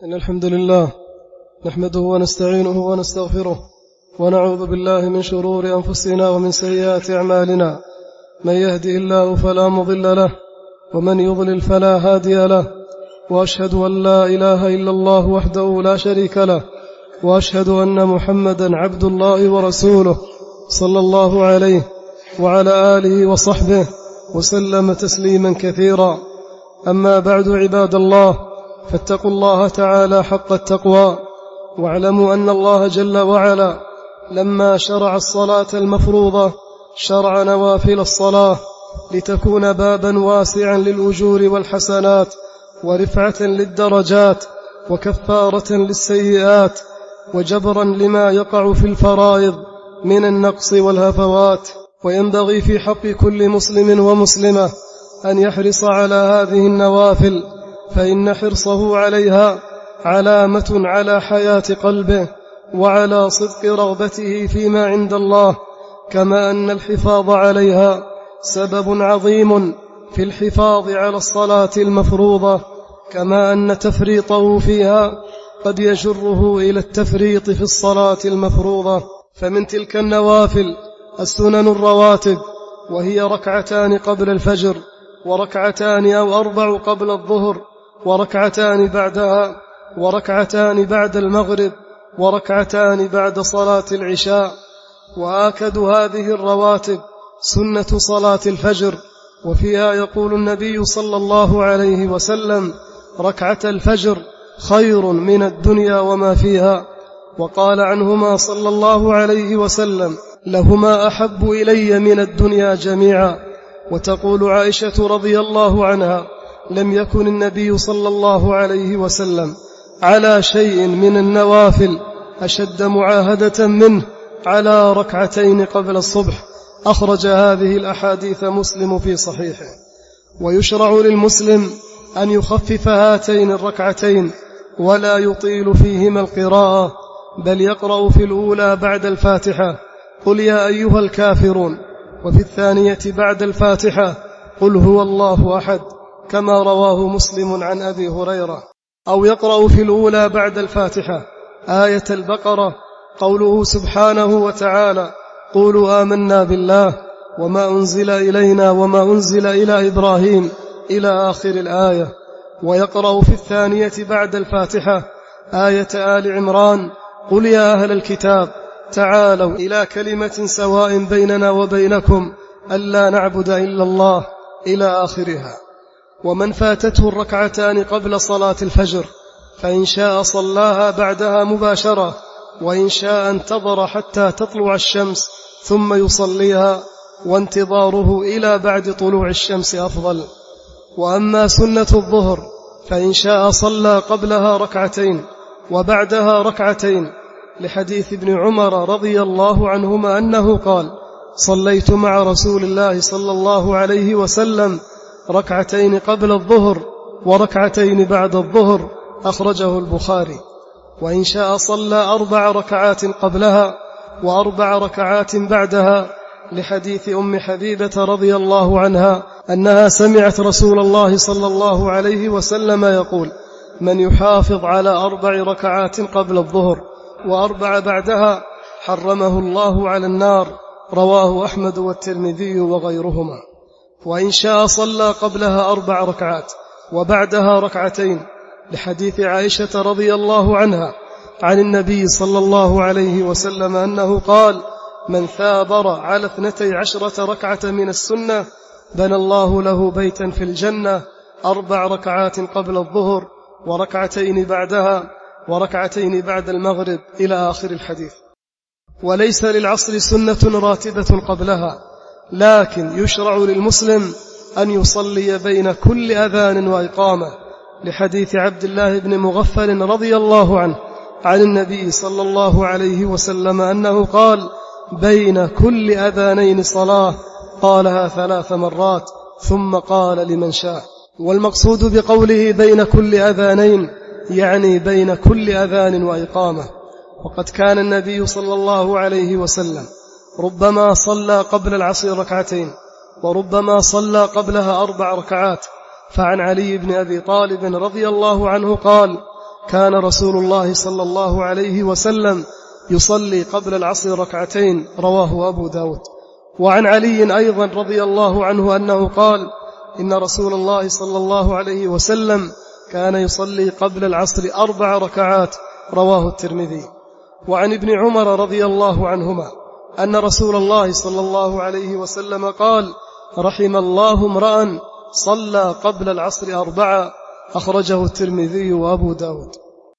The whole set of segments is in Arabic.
إن الحمد لله نحمده ونستعينه ونستغفره ونعوذ بالله من شرور أنفسنا ومن سيئات أعمالنا. من يهده الله فلا مضل له ومن يضلل فلا هادي له، وأشهد أن لا إله إلا الله وحده لا شريك له، وأشهد أن محمدا عبد الله ورسوله صلى الله عليه وعلى آله وصحبه وسلم تسليما كثيرا. أما بعد، عباد الله، فاتقوا الله تعالى حق التقوى، واعلموا أن الله جل وعلا لما شرع الصلاة المفروضة شرع نوافل الصلاة لتكون بابا واسعا للأجور والحسنات، ورفعة للدرجات، وكفارة للسيئات، وجبرا لما يقع في الفرائض من النقص والهفوات. وينبغي في حق كل مسلم ومسلمة أن يحرص على هذه النوافل، فإن حرصه عليها علامة على حياة قلبه وعلى صدق رغبته فيما عند الله، كما أن الحفاظ عليها سبب عظيم في الحفاظ على الصلاة المفروضة، كما أن تفريطه فيها قد يجره إلى التفريط في الصلاة المفروضة. فمن تلك النوافل السنن الرواتب، وهي ركعتان قبل الفجر، وركعتان أو 4 قبل الظهر، وركعتان بعدها، وركعتان بعد المغرب، وركعتان بعد صلاة العشاء. وآكد هذه الرواتب سنة صلاة الفجر، وفيها يقول النبي صلى الله عليه وسلم: ركعة الفجر خير من الدنيا وما فيها. وقال عنهما صلى الله عليه وسلم: لهما أحب إلي من الدنيا جميعا. وتقول عائشة رضي الله عنها: لم يكن النبي صلى الله عليه وسلم على شيء من النوافل أشد معاهدة منه على ركعتين قبل الصبح. أخرج هذه الأحاديث مسلم في صحيحه. ويشرع للمسلم أن يخفف هاتين الركعتين ولا يطيل فيهما القراءة، بل يقرأ في الأولى بعد الفاتحة قل يا أيها الكافرون، وفي الثانية بعد الفاتحة قل هو الله أحد، كما رواه مسلم عن أبي هريرة. أو يقرأ في الأولى بعد الفاتحة آية البقرة، قوله سبحانه وتعالى: قولوا آمنا بالله وما أنزل إلينا وما أنزل إلى إبراهيم، إلى آخر الآية. ويقرأ في الثانية بعد الفاتحة آية آل عمران: قل يا أهل الكتاب تعالوا إلى كلمة سواء بيننا وبينكم ألا نعبد إلا الله، إلى آخرها. ومن فاتته الركعتان قبل صلاة الفجر فإن شاء صلاها بعدها مباشرة، وإن شاء انتظر حتى تطلع الشمس ثم يصليها، وانتظاره إلى بعد طلوع الشمس أفضل. وأما سنة الظهر فإن شاء صلى قبلها ركعتين وبعدها ركعتين، لحديث ابن عمر رضي الله عنهما أنه قال: صليت مع رسول الله صلى الله عليه وسلم ركعتين قبل الظهر وركعتين بعد الظهر، أخرجه البخاري. وإن شاء صلى 4 ركعات قبلها و4 ركعات بعدها، لحديث أم حبيبة رضي الله عنها أنها سمعت رسول الله صلى الله عليه وسلم يقول: من يحافظ على 4 ركعات قبل الظهر و4 بعدها حرمه الله على النار، رواه أحمد والترمذي وغيرهما. وإن شاء صلى قبلها 4 ركعات وبعدها ركعتين، لحديث عائشة رضي الله عنها عن النبي صلى الله عليه وسلم أنه قال: من ثابر على 12 ركعة من السنة بنى الله له بيتا في الجنة، 4 ركعات قبل الظهر وركعتين بعدها وركعتين بعد المغرب، إلى آخر الحديث. وليس للعصر سنة راتبة قبلها، لكن يشرع للمسلم أن يصلي بين كل أذان وإقامة، لحديث عبد الله بن مغفل رضي الله عنه عن النبي صلى الله عليه وسلم أنه قال: بين كل أذانين صلاة، قالها 3 مرات ثم قال لمن شاء. والمقصود بقوله بين كل أذانين يعني بين كل أذان وإقامة. وقد كان النبي صلى الله عليه وسلم ربما صلى قبل العصر ركعتين، وربما صلى قبلها 4 ركعات. فعن علي بن أبي طالب رضي الله عنه قال: كان رسول الله صلى الله عليه وسلم يصلي قبل العصر ركعتين، رواه أبو داود. وعن علي أيضا رضي الله عنه أنه قال: إن رسول الله صلى الله عليه وسلم كان يصلي قبل العصر 4 ركعات، رواه الترمذي. وعن ابن عمر رضي الله عنهما أن رسول الله صلى الله عليه وسلم قال: رحم الله امرأ صلى قبل العصر 4، أخرجه الترمذي وأبو داود.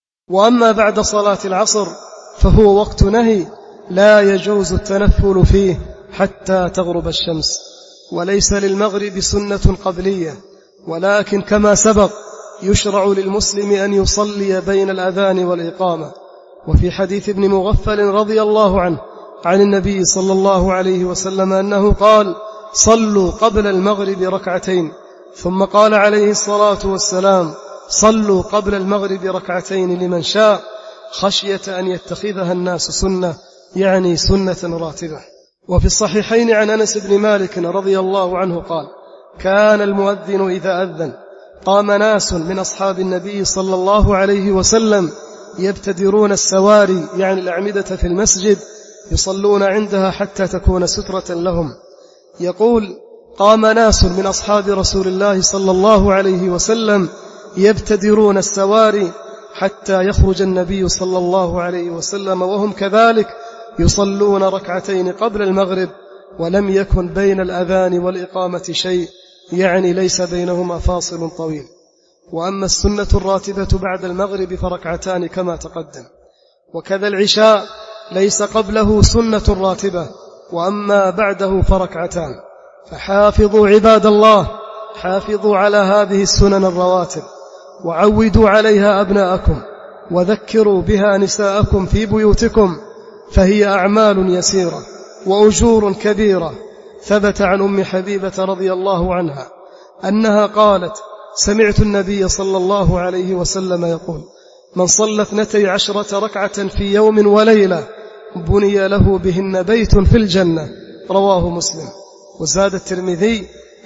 وأما بعد صلاة العصر فهو وقت نهي لا يجوز التنفل فيه حتى تغرب الشمس، وليس للمغرب سنة قبلية، ولكن كما سبق يشرع للمسلم أن يصلي بين الأذان والإقامة. وفي حديث ابن مغفل رضي الله عنه عن النبي صلى الله عليه وسلم أنه قال: صلوا قبل المغرب ركعتين، ثم قال عليه الصلاة والسلام: صلوا قبل المغرب ركعتين لمن شاء، خشية أن يتخذها الناس سنة، يعني سنة راتبة. وفي الصحيحين عن أنس بن مالك رضي الله عنه قال: كان المؤذن إذا أذن قام ناس من أصحاب النبي صلى الله عليه وسلم يبتدرون السواري، يعني الأعمدة في المسجد، يصلون عندها حتى تكون سترة لهم. يقول: قام ناس من أصحاب رسول الله صلى الله عليه وسلم يبتدرون السواري حتى يخرج النبي صلى الله عليه وسلم وهم كذلك يصلون ركعتين قبل المغرب، ولم يكن بين الأذان والإقامة شيء، يعني ليس بينهما فاصل طويل. وأما السنة الراتبة بعد المغرب فركعتان كما تقدم. وكذا العشاء ليس قبله سنة راتبة، وأما بعده فركعتان. فحافظوا عباد الله، حافظوا على هذه السنن الرواتب، وعودوا عليها أبناءكم، وذكروا بها نساءكم في بيوتكم، فهي أعمال يسيرة وأجور كبيرة. ثبت عن أم حبيبة رضي الله عنها أنها قالت: سمعت النبي صلى الله عليه وسلم يقول: من صلى 12 ركعة في يوم وليلة بني له بهن بيت في الجنة، رواه مسلم. وزاد الترمذي: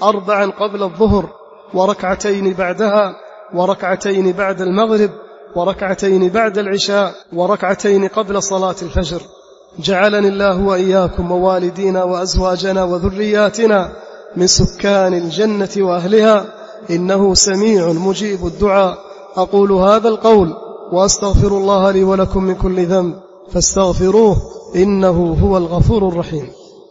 4 قبل الظهر، وركعتين بعدها، وركعتين بعد المغرب، وركعتين بعد العشاء، وركعتين قبل صلاة الفجر. جعلني الله وإياكم ووالدينا وأزواجنا وذرياتنا من سكان الجنة وأهلها، إنه سميع مجيب الدعاء. أقول هذا القول وأستغفر الله لي ولكم من كل ذنب، فاستغفروه إنه هو الغفور الرحيم.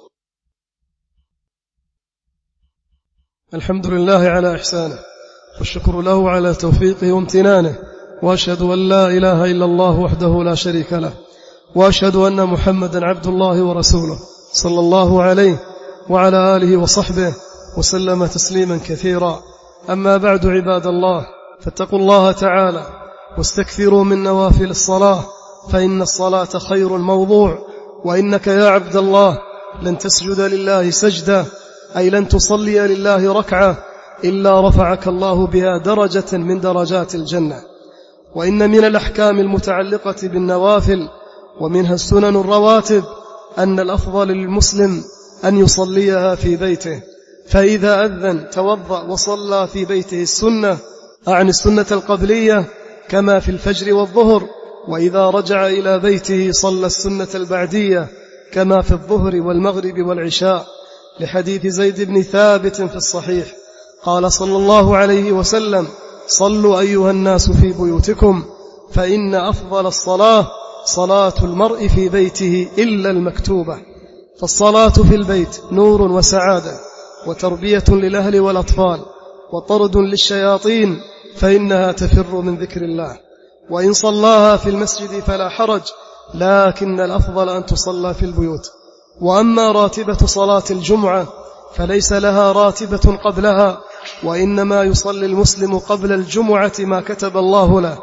الحمد لله على إحسانه، والشكر له على توفيقه وامتنانه، وأشهد أن لا إله إلا الله وحده لا شريك له، وأشهد أن محمدا عبد الله ورسوله صلى الله عليه وعلى آله وصحبه وسلم تسليما كثيرا. أما بعد عباد الله، فاتقوا الله تعالى واستكثروا من نوافل الصلاة، فإن الصلاة خير الموضوع. وإنك يا عبد الله لن تسجد لله سجدة، أي لن تصلي لله ركعة، إلا رفعك الله بها درجة من درجات الجنة. وإن من الأحكام المتعلقة بالنوافل ومنها السنن الرواتب أن الأفضل للمسلم أن يصليها في بيته، فإذا أذن توضأ وصلى في بيته السنة، أعني السنة القبلية كما في الفجر والظهر، وإذا رجع إلى بيته صلى السنة البعدية كما في الظهر والمغرب والعشاء، لحديث زيد بن ثابت في الصحيح قال صلى الله عليه وسلم: صلوا أيها الناس في بيوتكم، فإن أفضل الصلاة صلاة المرء في بيته إلا المكتوبة. فالصلاة في البيت نور وسعادة، وتربية للأهل والأطفال، وطرد للشياطين، فإنها تفر من ذكر الله. وإن صلاها في المسجد فلا حرج، لكن الأفضل أن تصلى في البيوت. وأما راتبة صلاة الجمعة فليس لها راتبة قبلها، وإنما يصلي المسلم قبل الجمعة ما كتب الله له،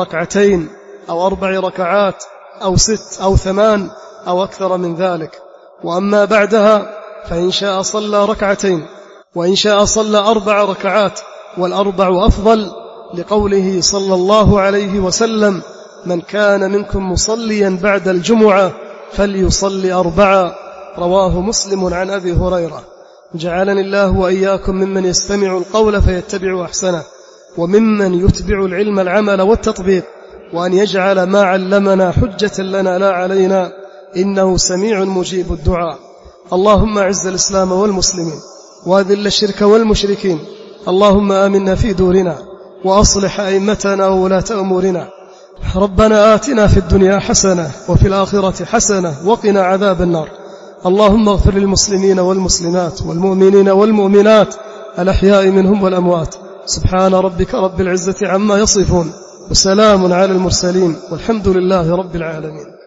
2 أو 4 ركعات أو 6 أو 8 أو أكثر من ذلك. وأما بعدها فإن شاء صلى 2 وإن شاء صلى 4 ركعات، والأربع أفضل، لقوله صلى الله عليه وسلم: من كان منكم مصليا بعد الجمعة فليصلي 4، رواه مسلم عن أبي هريرة. جعلني الله وإياكم ممن يستمع القول فيتبع أحسنه، وممن يتبع العلم العمل والتطبيق، وأن يجعل ما علمنا حجة لنا لا علينا، إنه سميع مجيب الدعاء. اللهم أعز الإسلام والمسلمين وأذل الشرك والمشركين. اللهم آمنا في دورنا وأصلح أئمتنا وولاة أمورنا. ربنا آتنا في الدنيا حسنة وفي الآخرة حسنة وقنا عذاب النار. اللهم اغفر للمسلمين والمسلمات والمؤمنين والمؤمنات الأحياء منهم والأموات. سبحان ربك رب العزة عما يصفون وسلام على المرسلين والحمد لله رب العالمين.